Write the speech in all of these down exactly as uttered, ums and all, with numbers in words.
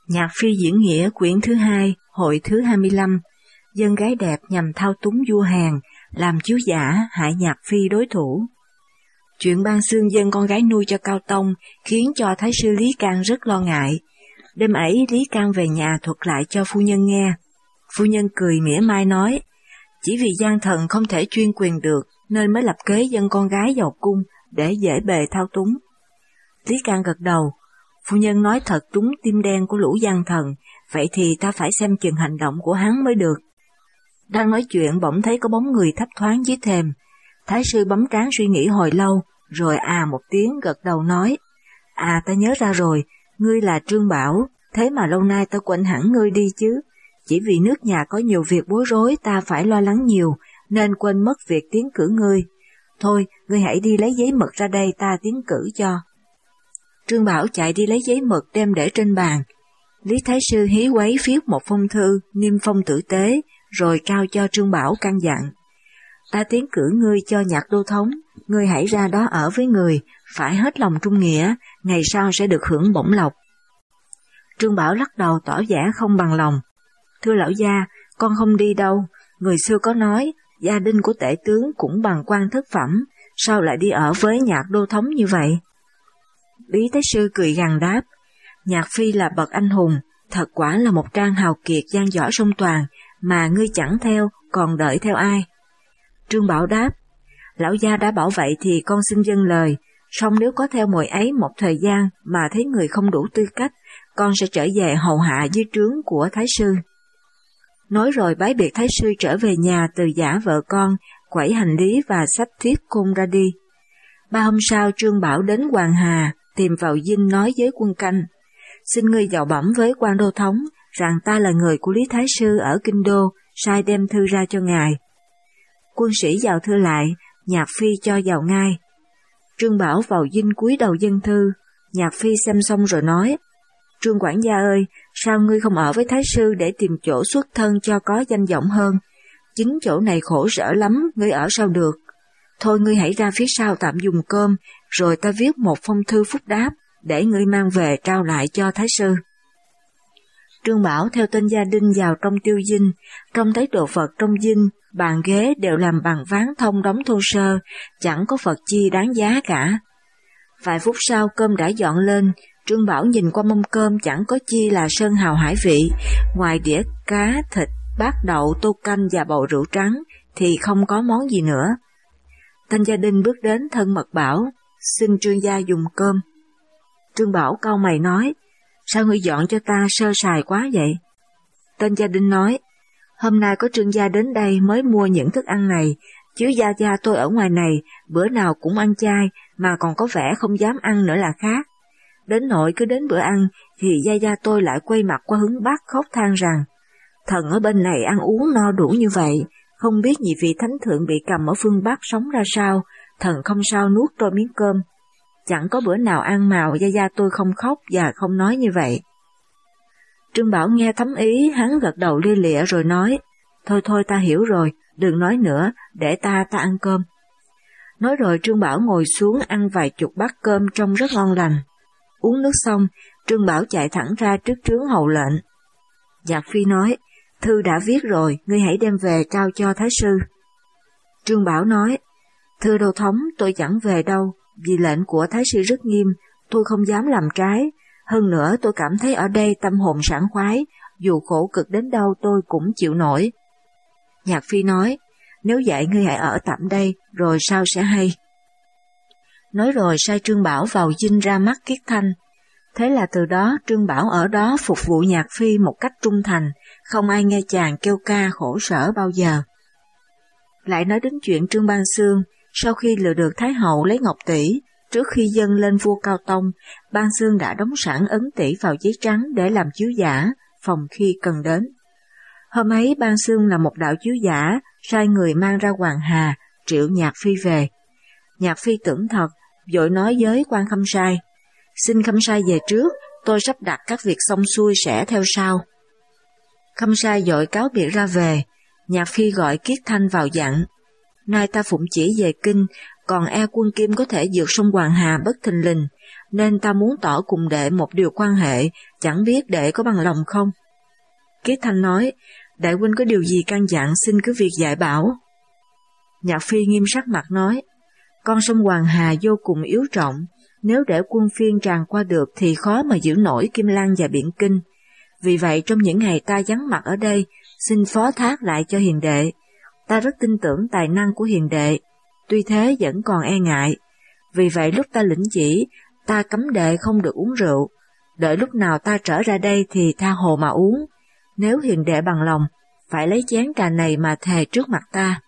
Nhạc phi diễn nghĩa quyển thứ hai, hội thứ hai mươi lăm, dân gái đẹp nhằm thao túng vua Hàn, làm chiếu giả hại Nhạc phi đối thủ. Chuyện ban xương dân con gái nuôi cho Cao Tông khiến cho Thái sư Lý Can rất lo ngại. Đêm ấy Lý Can về nhà thuật lại cho phu nhân nghe. Phu nhân cười mỉa mai nói, chỉ vì gian thần không thể chuyên quyền được nên mới lập kế dân con gái vào cung để dễ bề thao túng. Lý Can gật đầu, phu nhân nói thật trúng tim đen của lũ gian thần, vậy thì ta phải xem chừng hành động của hắn mới được. Đang nói chuyện bỗng thấy có bóng người thấp thoáng dưới thềm. Thái sư bấm trán suy nghĩ hồi lâu, rồi à một tiếng gật đầu nói, à ta nhớ ra rồi, ngươi là Trương Bảo, thế mà lâu nay ta quên hẳn ngươi đi chứ. Chỉ vì nước nhà có nhiều việc bối rối ta phải lo lắng nhiều, nên quên mất việc tiến cử ngươi. Thôi, ngươi hãy đi lấy giấy mực ra đây ta tiến cử cho. Trương Bảo chạy đi lấy giấy mực đem để trên bàn. Lý Thái sư hí quấy viết một phong thư, niêm phong tử tế, rồi trao cho Trương Bảo căn dặn. Ta tiến cử ngươi cho Nhạc đô thống, ngươi hãy ra đó ở với người, phải hết lòng trung nghĩa, ngày sau sẽ được hưởng bổng lộc. Trương Bảo lắc đầu tỏ vẻ không bằng lòng. Thưa lão gia, con không đi đâu, người xưa có nói, gia đình của tể tướng cũng bằng quan thất phẩm, sao lại đi ở với Nhạc đô thống như vậy? Lý Thái sư cười gằn đáp, Nhạc phi là bậc anh hùng, thật quả là một trang hào kiệt gian võ song toàn, mà ngươi chẳng theo, còn đợi theo ai? Trương Bảo đáp, lão gia đã bảo vậy thì con xin dâng lời, song nếu có theo mồi ấy một thời gian mà thấy người không đủ tư cách, con sẽ trở về hầu hạ dưới trướng của Thái sư. Nói rồi bái biệt Thái sư trở về nhà từ giã vợ con, quẩy hành lý và xách thiếp cung ra đi. Ba hôm sau Trương Bảo đến Hoàng Hà, tìm vào dinh nói với quân canh, xin ngươi dạo bẩm với quan đô thống, rằng ta là người của Lý Thái sư ở Kinh Đô, sai đem thư ra cho ngài. Quân sĩ vào thư lại, Nhạc phi cho vào ngay. Trương Bảo vào dinh cúi đầu dâng thư, Nhạc phi xem xong rồi nói, Trương quản gia ơi, sao ngươi không ở với Thái sư để tìm chỗ xuất thân cho có danh vọng hơn? Chính chỗ này khổ sở lắm, ngươi ở sao được? Thôi ngươi hãy ra phía sau tạm dùng cơm, rồi ta viết một phong thư phúc đáp, để ngươi mang về trao lại cho Thái sư. Trương Bảo theo tên gia đình vào trong tiêu dinh, trông thấy đồ vật trong dinh, bàn ghế đều làm bằng ván thông đóng thô sơ, chẳng có vật chi đáng giá cả. Vài phút sau cơm đã dọn lên, Trương Bảo nhìn qua mâm cơm chẳng có chi là sơn hào hải vị, ngoài đĩa cá, thịt, bát đậu, tô canh và bầu rượu trắng, thì không có món gì nữa. Tên gia đình bước đến thân mật bảo, xin Trương gia dùng cơm. Trương Bảo cau mày nói, sao ngươi dọn cho ta sơ sài quá vậy? Tên gia đình nói, hôm nay có Trương gia đến đây mới mua những thức ăn này, chứ gia gia tôi ở ngoài này, bữa nào cũng ăn chay, mà còn có vẻ không dám ăn nữa là khác. Đến nỗi cứ đến bữa ăn, thì gia gia tôi lại quay mặt qua hướng Bắc khóc than rằng, thần ở bên này ăn uống no đủ như vậy, không biết nhị vị thánh thượng bị cầm ở phương Bắc sống ra sao, thần không sao nuốt trôi miếng cơm. Chẳng có bữa nào ăn màu gia gia tôi không khóc và không nói như vậy. Trương Bảo nghe thấm ý, hắn gật đầu lia lịa rồi nói, thôi thôi ta hiểu rồi, đừng nói nữa, để ta ta ăn cơm. Nói rồi Trương Bảo ngồi xuống ăn vài chục bát cơm trông rất ngon lành. Uống nước xong, Trương Bảo chạy thẳng ra trước trướng hầu lệnh. Nhạc phi nói, thư đã viết rồi, ngươi hãy đem về trao cho Thái sư. Trương Bảo nói, thưa đô thống, tôi chẳng về đâu, vì lệnh của Thái sư rất nghiêm, tôi không dám làm trái. Hơn nữa tôi cảm thấy ở đây tâm hồn sảng khoái, dù khổ cực đến đâu tôi cũng chịu nổi. Nhạc phi nói, nếu vậy ngươi hãy ở tạm đây, rồi sau sẽ hay. Nói rồi sai Trương Bảo vào dinh ra mắt Kiết Thanh. Thế là từ đó Trương Bảo ở đó phục vụ Nhạc phi một cách trung thành, không ai nghe chàng kêu ca khổ sở bao giờ. Lại nói đến chuyện Trương Ban Xương, sau khi lừa được Thái hậu lấy ngọc tỷ, trước khi dâng lên vua Cao Tông, Ban Xương đã đóng sẵn ấn tỷ vào giấy trắng để làm chiếu giả, phòng khi cần đến. Hôm ấy Ban Xương là một đạo chiếu giả, sai người mang ra Hoàng Hà, triệu Nhạc phi về. Nhạc phi tưởng thật, vội nói với quan khâm sai, xin khâm sai về trước, tôi sắp đặt các việc xong xuôi sẽ theo sau. Khâm sai vội cáo biệt ra về. Nhạc phi gọi Kiết Thanh vào dặn, nay ta phụng chỉ về kinh, còn e quân Kim có thể vượt sông Hoàng Hà bất thình lình, nên ta muốn tỏ cùng đệ một điều quan hệ, chẳng biết đệ có bằng lòng không? Kiết Thanh nói, đại huynh có điều gì căn dặn xin cứ việc dạy bảo. Nhạc Phi nghiêm sắc mặt nói, con sông Hoàng Hà vô cùng yếu trọng, nếu để quân Phiên tràn qua được thì khó mà giữ nổi Kim Lăng và Biện Kinh. Vì vậy trong những ngày ta vắng mặt ở đây, xin phó thác lại cho hiền đệ. Ta rất tin tưởng tài năng của hiền đệ, tuy thế vẫn còn e ngại. Vì vậy lúc ta lĩnh chỉ, ta cấm đệ không được uống rượu. Đợi lúc nào ta trở ra đây thì tha hồ mà uống. Nếu hiền đệ bằng lòng, phải lấy chén trà này mà thề trước mặt ta.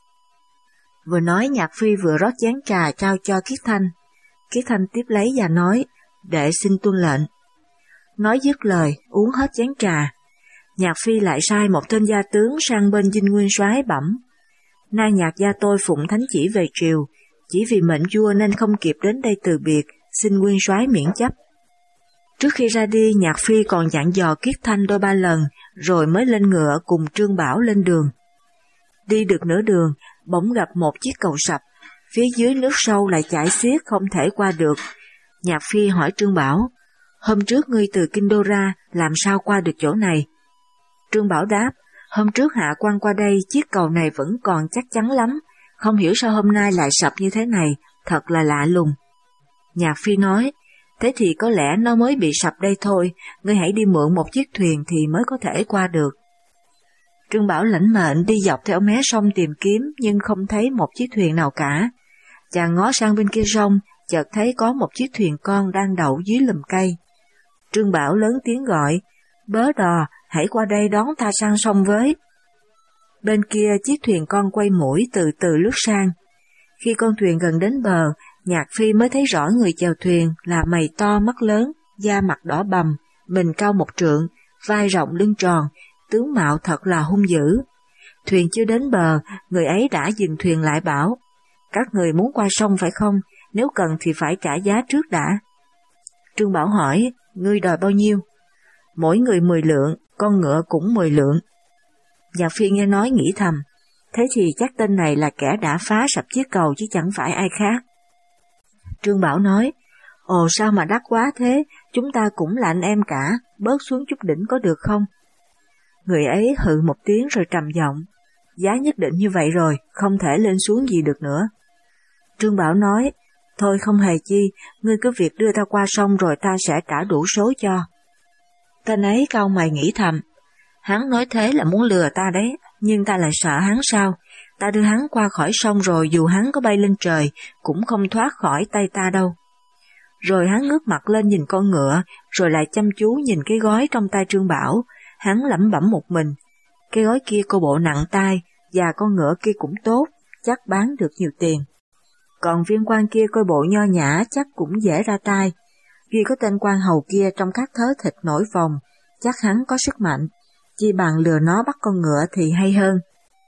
Vừa nói Nhạc Phi vừa rót chén trà trao cho Kiết Thanh. Kiết Thanh tiếp lấy và nói, đệ xin tuân lệnh. Nói dứt lời, uống hết chén trà. Nhạc Phi lại sai một tên gia tướng sang bên dinh nguyên soái bẩm. Nay Nhạc gia tôi phụng thánh chỉ về triều, chỉ vì mệnh vua nên không kịp đến đây từ biệt, xin nguyên soái miễn chấp. Trước khi ra đi, Nhạc Phi còn dặn dò Kiết Thanh đôi ba lần, rồi mới lên ngựa cùng Trương Bảo lên đường. Đi được nửa đường, bỗng gặp một chiếc cầu sập, phía dưới nước sâu lại chảy xiết không thể qua được. Nhạc Phi hỏi Trương Bảo, hôm trước ngươi từ Kinh Đô ra, làm sao qua được chỗ này? Trương Bảo đáp, hôm trước hạ quan qua đây, chiếc cầu này vẫn còn chắc chắn lắm, không hiểu sao hôm nay lại sập như thế này, thật là lạ lùng. Nhạc Phi nói, thế thì có lẽ nó mới bị sập đây thôi, ngươi hãy đi mượn một chiếc thuyền thì mới có thể qua được. Trương Bảo lãnh mệnh đi dọc theo mé sông tìm kiếm nhưng không thấy một chiếc thuyền nào cả. Chàng ngó sang bên kia sông, chợt thấy có một chiếc thuyền con đang đậu dưới lùm cây. Trương Bảo lớn tiếng gọi, bớ đò, hãy qua đây đón ta sang sông với. Bên kia chiếc thuyền con quay mũi từ từ lướt sang. Khi con thuyền gần đến bờ, Nhạc Phi mới thấy rõ người chèo thuyền là mày to mắt lớn, da mặt đỏ bầm, mình cao một trượng, vai rộng lưng tròn, tướng mạo thật là hung dữ. Thuyền chưa đến bờ, người ấy đã dừng thuyền lại bảo, các người muốn qua sông phải không, nếu cần thì phải trả giá trước đã. Trương Bảo hỏi, ngươi đòi bao nhiêu? Mỗi người mười lượng, con ngựa cũng mười lượng. Nhạc Phi nghe nói nghĩ thầm, thế thì chắc tên này là kẻ đã phá sập chiếc cầu chứ chẳng phải ai khác. Trương Bảo nói, ồ sao mà đắt quá thế, chúng ta cũng là anh em cả, bớt xuống chút đỉnh có được không? Người ấy hừ một tiếng rồi trầm giọng, giá nhất định như vậy rồi, không thể lên xuống gì được nữa. Trương Bảo nói, thôi không hề chi, ngươi cứ việc đưa ta qua sông rồi ta sẽ trả đủ số cho. Tên ấy cau mày nghĩ thầm, hắn nói thế là muốn lừa ta đấy, nhưng ta lại sợ hắn sao, ta đưa hắn qua khỏi sông rồi dù hắn có bay lên trời, cũng không thoát khỏi tay ta đâu. Rồi hắn ngước mặt lên nhìn con ngựa, rồi lại chăm chú nhìn cái gói trong tay Trương Bảo, hắn lẩm bẩm một mình, cái gói kia cô bộ nặng tay, và con ngựa kia cũng tốt, chắc bán được nhiều tiền. Còn viên quan kia coi bộ nho nhã chắc cũng dễ ra tay, khi có tên quan hầu kia trong các thớ thịt nổi phồng, chắc hắn có sức mạnh, chi bằng lừa nó bắt con ngựa thì hay hơn.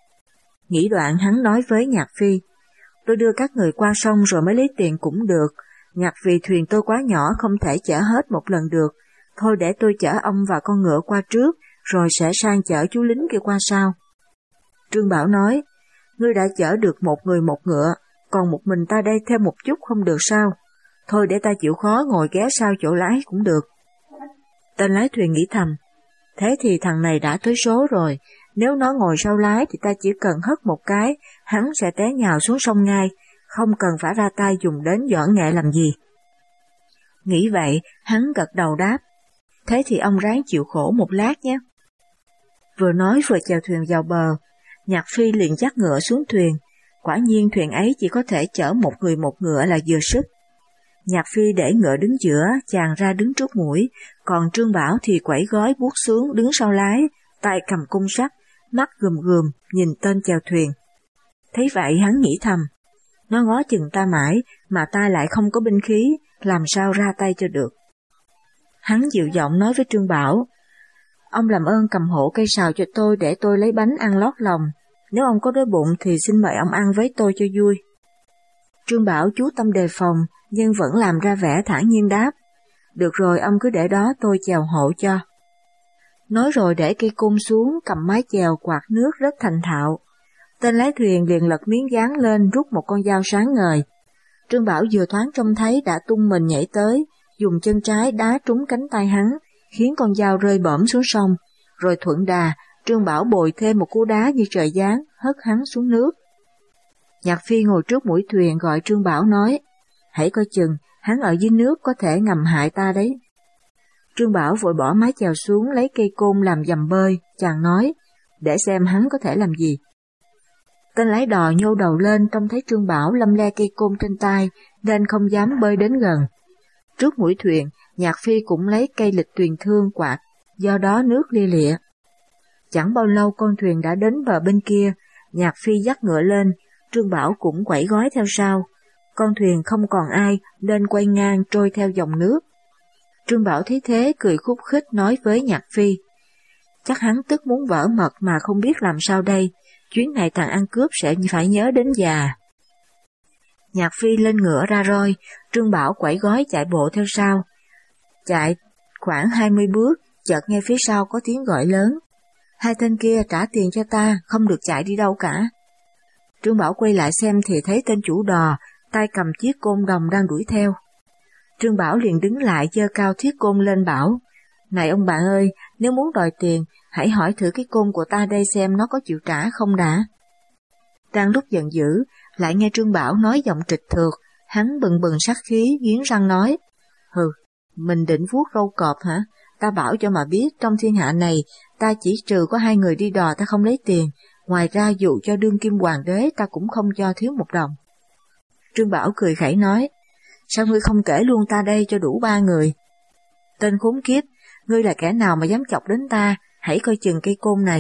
Nghĩ đoạn hắn nói với Nhạc Phi, tôi đưa các người qua sông rồi mới lấy tiền cũng được, ngặt vì thuyền tôi quá nhỏ không thể chở hết một lần được, thôi để tôi chở ông và con ngựa qua trước, rồi sẽ sang chở chú lính kia qua sau. Trương Bảo nói, ngươi đã chở được một người một ngựa, còn một mình ta đây thêm một chút không được sao? Thôi để ta chịu khó ngồi ghé sau chỗ lái cũng được. Tên lái thuyền nghĩ thầm, thế thì thằng này đã tới số rồi, nếu nó ngồi sau lái thì ta chỉ cần hất một cái, hắn sẽ té nhào xuống sông ngay, không cần phải ra tay dùng đến võ nghệ làm gì. Nghĩ vậy, hắn gật đầu đáp, thế thì ông ráng chịu khổ một lát nhé. Vừa nói vừa chèo thuyền vào bờ, Nhạc Phi liền dắt ngựa xuống thuyền, quả nhiên thuyền ấy chỉ có thể chở một người một ngựa là vừa sức. Nhạc Phi để ngựa đứng giữa, chàng ra đứng trước mũi, còn Trương Bảo thì quẩy gói buốt xuống đứng sau lái, tay cầm cung sắt, mắt gườm gườm nhìn tên chèo thuyền. Thấy vậy hắn nghĩ thầm, nó ngó chừng ta mãi mà ta lại không có binh khí, làm sao ra tay cho được. Hắn dịu giọng nói với Trương Bảo, ông làm ơn cầm hộ cây sào cho tôi để tôi lấy bánh ăn lót lòng, nếu ông có đói bụng thì xin mời ông ăn với tôi cho vui. Trương Bảo chú tâm đề phòng, nhưng vẫn làm ra vẻ thản nhiên đáp, được rồi ông cứ để đó tôi chèo hộ cho. Nói rồi để cây cung xuống cầm mái chèo quạt nước rất thành thạo. Tên lái thuyền liền lật miếng dán lên rút một con dao sáng ngời, Trương Bảo vừa thoáng trông thấy đã tung mình nhảy tới, dùng chân trái đá trúng cánh tay hắn, khiến con dao rơi bõm xuống sông, rồi thuận đà, Trương Bảo bồi thêm một cú đá như trời giáng, hất hắn xuống nước. Nhạc Phi ngồi trước mũi thuyền gọi Trương Bảo nói, hãy coi chừng, hắn ở dưới nước có thể ngầm hại ta đấy. Trương Bảo vội bỏ mái chèo xuống lấy cây côn làm dầm bơi, chàng nói, để xem hắn có thể làm gì. Tên lái đò nhô đầu lên trông thấy Trương Bảo lăm le cây côn trên tay, nên không dám bơi đến gần. Trước mũi thuyền, Nhạc Phi cũng lấy cây lịch thuyền thương quạt, do đó nước lia lịa. Chẳng bao lâu con thuyền đã đến bờ bên kia, Nhạc Phi dắt ngựa lên, Trương Bảo cũng quẩy gói theo sau. Con thuyền không còn ai nên quay ngang trôi theo dòng nước. Trương Bảo thấy thế cười khúc khích nói với Nhạc Phi, chắc hắn tức muốn vỡ mật mà không biết làm sao đây, chuyến này thằng ăn cướp sẽ phải nhớ đến già. Nhạc Phi lên ngựa ra roi, Trương Bảo quẩy gói chạy bộ theo sau. Chạy khoảng hai mươi bước, chợt nghe phía sau có tiếng gọi lớn, hai tên kia trả tiền cho ta, không được chạy đi đâu cả. Trương Bảo quay lại xem thì thấy tên chủ đò, tay cầm chiếc côn đồng đang đuổi theo. Trương Bảo liền đứng lại giơ cao thiết côn lên bảo, này ông bạn ơi, nếu muốn đòi tiền, hãy hỏi thử cái côn của ta đây xem nó có chịu trả không đã. Đang lúc giận dữ, lại nghe Trương Bảo nói giọng trịch thượt, hắn bừng bừng sát khí, nghiến răng nói, hừ, mình định vuốt râu cọp hả? Ta bảo cho mà biết, trong thiên hạ này, ta chỉ trừ có hai người đi đò ta không lấy tiền, ngoài ra dù cho đương kim hoàng đế ta cũng không cho thiếu một đồng. Trương Bảo cười khẩy nói, sao ngươi không kể luôn ta đây cho đủ ba người? Tên khốn kiếp, ngươi là kẻ nào mà dám chọc đến ta, hãy coi chừng cây côn này.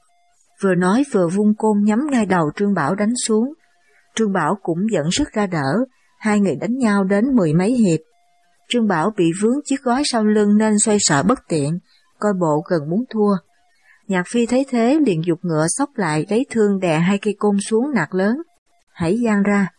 Vừa nói vừa vung côn nhắm ngay đầu Trương Bảo đánh xuống. Trương Bảo cũng dẫn sức ra đỡ, hai người đánh nhau đến mười mấy hiệp. Trương Bảo bị vướng chiếc gói sau lưng nên xoay sở bất tiện, coi bộ gần muốn thua. Nhạc Phi thấy thế liền giục ngựa xốc lại lấy thương đè hai cây côn xuống nạt lớn, hãy giang ra.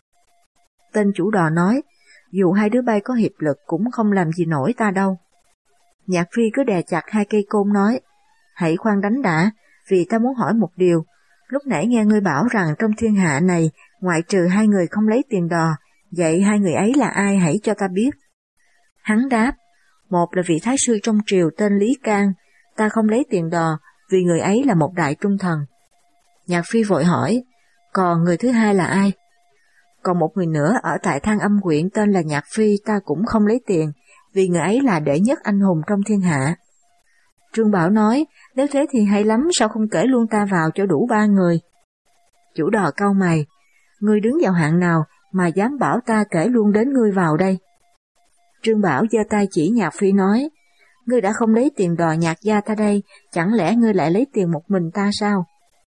Tên chủ đò nói, dù hai đứa bay có hiệp lực cũng không làm gì nổi ta đâu. Nhạc Phi cứ đè chặt hai cây côn nói, hãy khoan đánh đã, vì ta muốn hỏi một điều, lúc nãy nghe ngươi bảo rằng trong thiên hạ này, ngoại trừ hai người không lấy tiền đò, vậy hai người ấy là ai hãy cho ta biết. Hắn đáp, một là vị thái sư trong triều tên Lý Can, ta không lấy tiền đò, vì người ấy là một đại trung thần. Nhạc Phi vội hỏi, còn người thứ hai là ai? Còn một người nữa ở tại Thang Âm huyện tên là Nhạc Phi ta cũng không lấy tiền, vì người ấy là đệ nhất anh hùng trong thiên hạ. Trương Bảo nói, nếu thế thì hay lắm, sao không kể luôn ta vào cho đủ ba người? Chủ đò cau mày, ngươi đứng vào hạng nào mà dám bảo ta kể luôn đến ngươi vào đây? Trương Bảo giơ tay chỉ Nhạc Phi nói, ngươi đã không lấy tiền đò Nhạc gia ta đây, chẳng lẽ ngươi lại lấy tiền một mình ta sao?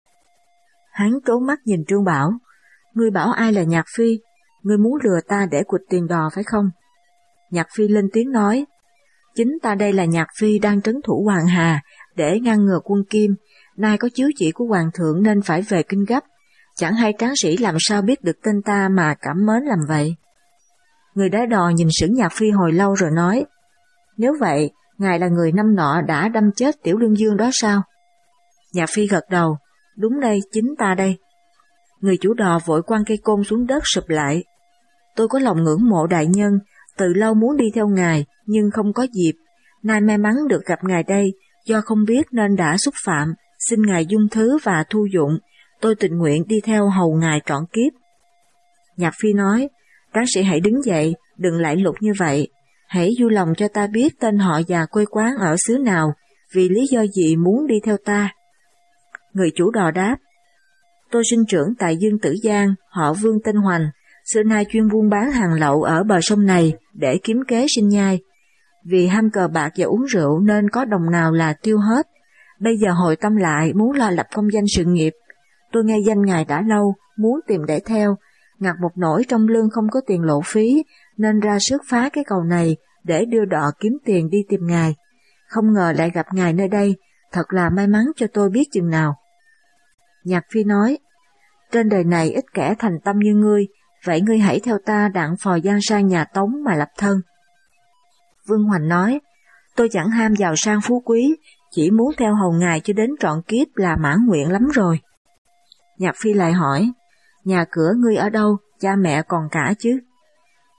Hắn trố mắt nhìn Trương Bảo, ngươi bảo ai là Nhạc Phi, ngươi muốn lừa ta để quỵt tiền đò phải không? Nhạc Phi lên tiếng nói, chính ta đây là Nhạc Phi đang trấn thủ Hoàng Hà để ngăn ngừa quân Kim, nay có chiếu chỉ của Hoàng thượng nên phải về kinh gấp, chẳng hay tráng sĩ làm sao biết được tên ta mà cảm mến làm vậy. Người đá đò nhìn sững Nhạc Phi hồi lâu rồi nói, nếu vậy, ngài là người năm nọ đã đâm chết Tiểu Lương Dương đó sao? Nhạc Phi gật đầu, đúng đây, chính ta đây. Người chủ đò vội quăng cây côn xuống đất sụp lại. Tôi có lòng ngưỡng mộ đại nhân, từ lâu muốn đi theo ngài, nhưng không có dịp. Nay may mắn được gặp ngài đây, do không biết nên đã xúc phạm, xin ngài dung thứ và thu dụng, tôi tình nguyện đi theo hầu ngài trọn kiếp. Nhạc Phi nói, tráng sĩ hãy đứng dậy, đừng lại lục như vậy, hãy vui lòng cho ta biết tên họ và quê quán ở xứ nào, vì lý do gì muốn đi theo ta. Người chủ đò đáp, tôi sinh trưởng tại Dương Tử Giang, họ Vương tên Hoành, xưa nay chuyên buôn bán hàng lậu ở bờ sông này để kiếm kế sinh nhai. Vì ham cờ bạc và uống rượu nên có đồng nào là tiêu hết. Bây giờ hồi tâm lại muốn lo lập công danh sự nghiệp. Tôi nghe danh ngài đã lâu, muốn tìm để theo, ngặt một nỗi trong lưng không có tiền lộ phí, nên ra sức phá cái cầu này để đưa đò kiếm tiền đi tìm ngài. Không ngờ lại gặp ngài nơi đây, thật là may mắn cho tôi biết chừng nào. Nhạc Phi nói, trên đời này ít kẻ thành tâm như ngươi, vậy ngươi hãy theo ta đặng phò giang sang nhà Tống mà lập thân. Vương Hoành nói, tôi chẳng ham giàu sang phú quý, chỉ muốn theo hầu ngài cho đến trọn kiếp là mãn nguyện lắm rồi. Nhạc Phi lại hỏi, nhà cửa ngươi ở đâu, cha mẹ còn cả chứ?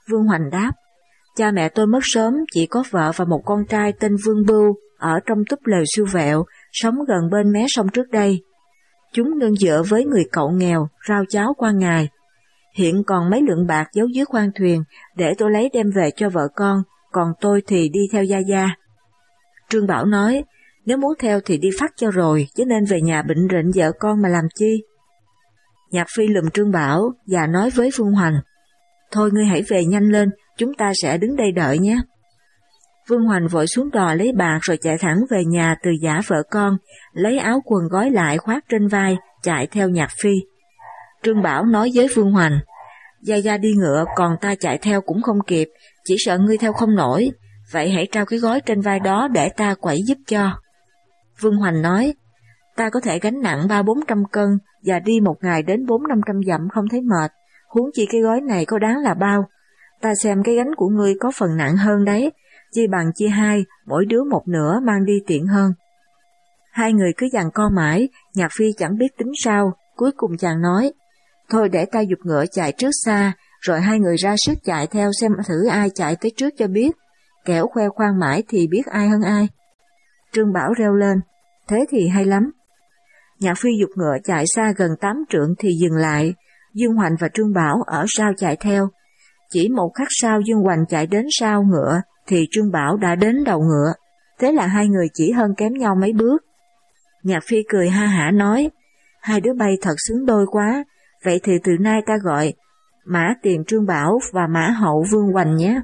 Vương Hoành đáp, cha mẹ tôi mất sớm, chỉ có vợ và một con trai tên Vương Bưu ở trong túp lều siêu vẹo, sống gần bên mé sông trước đây. Chúng nương dựa với người cậu nghèo, rau cháo qua ngày. Hiện còn mấy lượng bạc giấu dưới khoang thuyền, để tôi lấy đem về cho vợ con, còn tôi thì đi theo Gia Gia. Trương Bảo nói, nếu muốn theo thì đi phát cho rồi, chứ nên về nhà bệnh rịnh vợ con mà làm chi. Nhạc Phi lườm Trương Bảo và nói với Vương Hoành, thôi ngươi hãy về nhanh lên, chúng ta sẽ đứng đây đợi nhé. Vương Hoành vội xuống đò lấy bạc rồi chạy thẳng về nhà từ giả vợ con, lấy áo quần gói lại khoác trên vai, chạy theo Nhạc Phi. Trương Bảo nói với Vương Hoành, Gia Gia đi ngựa, còn ta chạy theo cũng không kịp, chỉ sợ ngươi theo không nổi, vậy hãy trao cái gói trên vai đó để ta quẩy giúp cho. Vương Hoành nói, ta có thể gánh nặng ba bốn trăm cân và đi một ngày đến bốn năm trăm dặm không thấy mệt, huống chi cái gói này có đáng là bao. Ta xem cái gánh của ngươi có phần nặng hơn đấy, chi bằng chia hai, mỗi đứa một nửa mang đi tiện hơn. Hai người cứ giằng co mãi, Nhạc Phi chẳng biết tính sao, cuối cùng chàng nói, thôi để ta giục ngựa chạy trước xa, rồi hai người ra sức chạy theo xem thử ai chạy tới trước cho biết, kẻo khoe khoang mãi thì biết ai hơn ai. Trương Bảo reo lên, thế thì hay lắm. Nhạc Phi giục ngựa chạy xa gần tám trượng thì dừng lại, Dương Hoành và Trương Bảo ở sau chạy theo. Chỉ một khắc sau Dương Hoành chạy đến sau ngựa thì Trương Bảo đã đến đầu ngựa, thế là hai người chỉ hơn kém nhau mấy bước. Nhạc Phi cười ha hả nói, hai đứa bay thật xứng đôi quá, vậy thì từ nay ta gọi Mã Tiền Trương Bảo và Mã Hậu Vương Hoành nhé.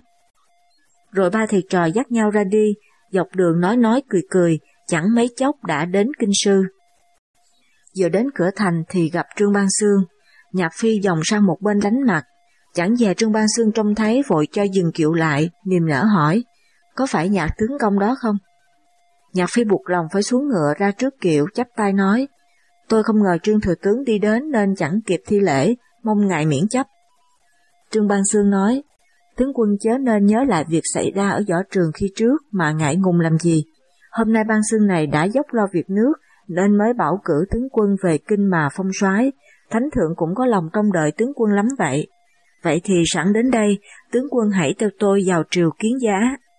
Rồi ba thầy trò dắt nhau ra đi, dọc đường nói nói cười cười, chẳng mấy chốc đã đến Kinh Sư. Vừa đến cửa thành thì gặp Trương Ban Xương, Nhạc Phi vòng sang một bên lánh mặt, chẳng dè Trương Ban Xương trông thấy vội cho dừng kiệu lại, niềm nở hỏi, có phải Nhạc tướng công đó không? Nhạc Phi buộc lòng phải xuống ngựa ra trước kiệu chắp tay nói, tôi không ngờ Trương thừa tướng đi đến nên chẳng kịp thi lễ, mong ngài miễn chấp. Trương Ban Xương nói, tướng quân chớ nên nhớ lại việc xảy ra ở võ trường khi trước mà ngại ngùng làm gì. Hôm nay Ban Xương này đã dốc lo việc nước nên mới bảo cử tướng quân về kinh mà phong soái, thánh thượng cũng có lòng trông đợi tướng quân lắm vậy. Vậy thì sẵn đến đây, tướng quân hãy theo tôi vào triều kiến giá.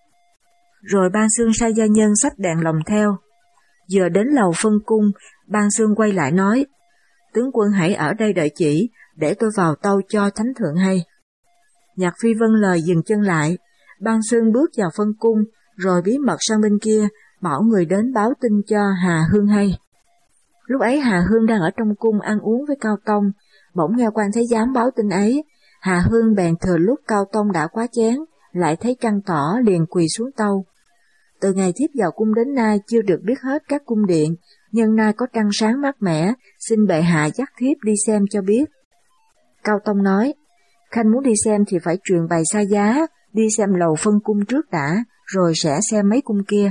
Rồi Ban Xương sai gia nhân xách đèn lồng theo. Vừa đến lầu phân cung, Ban Xương quay lại nói, tướng quân hãy ở đây đợi chỉ, để tôi vào tâu cho thánh thượng hay. Nhạc Phi vâng lời dừng chân lại, Ban Xương bước vào phân cung, rồi bí mật sang bên kia, bảo người đến báo tin cho Hà Hương hay. Lúc ấy Hà Hương đang ở trong cung ăn uống với Cao Tông, bỗng nghe quan thái giám báo tin ấy, Hà Hương bèn thừa lúc Cao Tông đã quá chén, lại thấy trăng tỏ liền quỳ xuống tâu. Từ ngày thiếp vào cung đến nay chưa được biết hết các cung điện, nhưng nay có trăng sáng mát mẻ, xin bệ hạ dắt thiếp đi xem cho biết. Cao Tông nói, khanh muốn đi xem thì phải truyền bày xa giá, đi xem lầu phân cung trước đã, rồi sẽ xem mấy cung kia.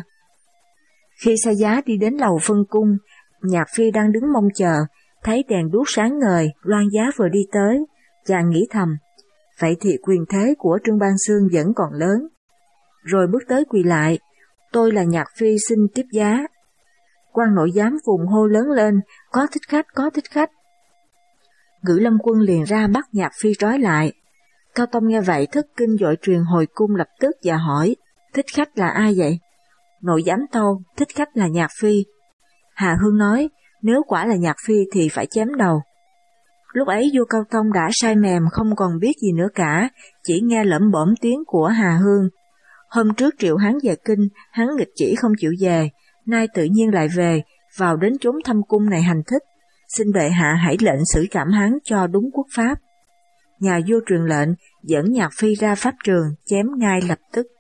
Khi xa giá đi đến lầu phân cung, Nhạc Phi đang đứng mong chờ, thấy đèn đuốc sáng ngời, Loan Giá vừa đi tới, chàng nghĩ thầm, vậy thì quyền thế của Trương Ban Xương vẫn còn lớn. Rồi bước tới quỳ lại, tôi là Nhạc Phi xin tiếp giá. Quan nội giám vùng hô lớn lên, có thích khách, có thích khách. Ngự lâm quân liền ra bắt Nhạc Phi trói lại. Cao Tông nghe vậy thất kinh vội truyền hồi cung lập tức và hỏi, thích khách là ai vậy? Nội giám tâu, thích khách là Nhạc Phi. Hà Hương nói, nếu quả là Nhạc Phi thì phải chém đầu. Lúc ấy vua Cao Tông đã say mềm không còn biết gì nữa cả, chỉ nghe lẩm bẩm tiếng của Hà Hương. Hôm trước triệu hắn về kinh, hắn nghịch chỉ không chịu về, nay tự nhiên lại về, vào đến chốn thâm cung này hành thích. Xin bệ hạ hãy lệnh xử trảm hắn cho đúng quốc pháp. Nhà vua truyền lệnh, dẫn Nhạc Phi ra pháp trường, chém ngay lập tức.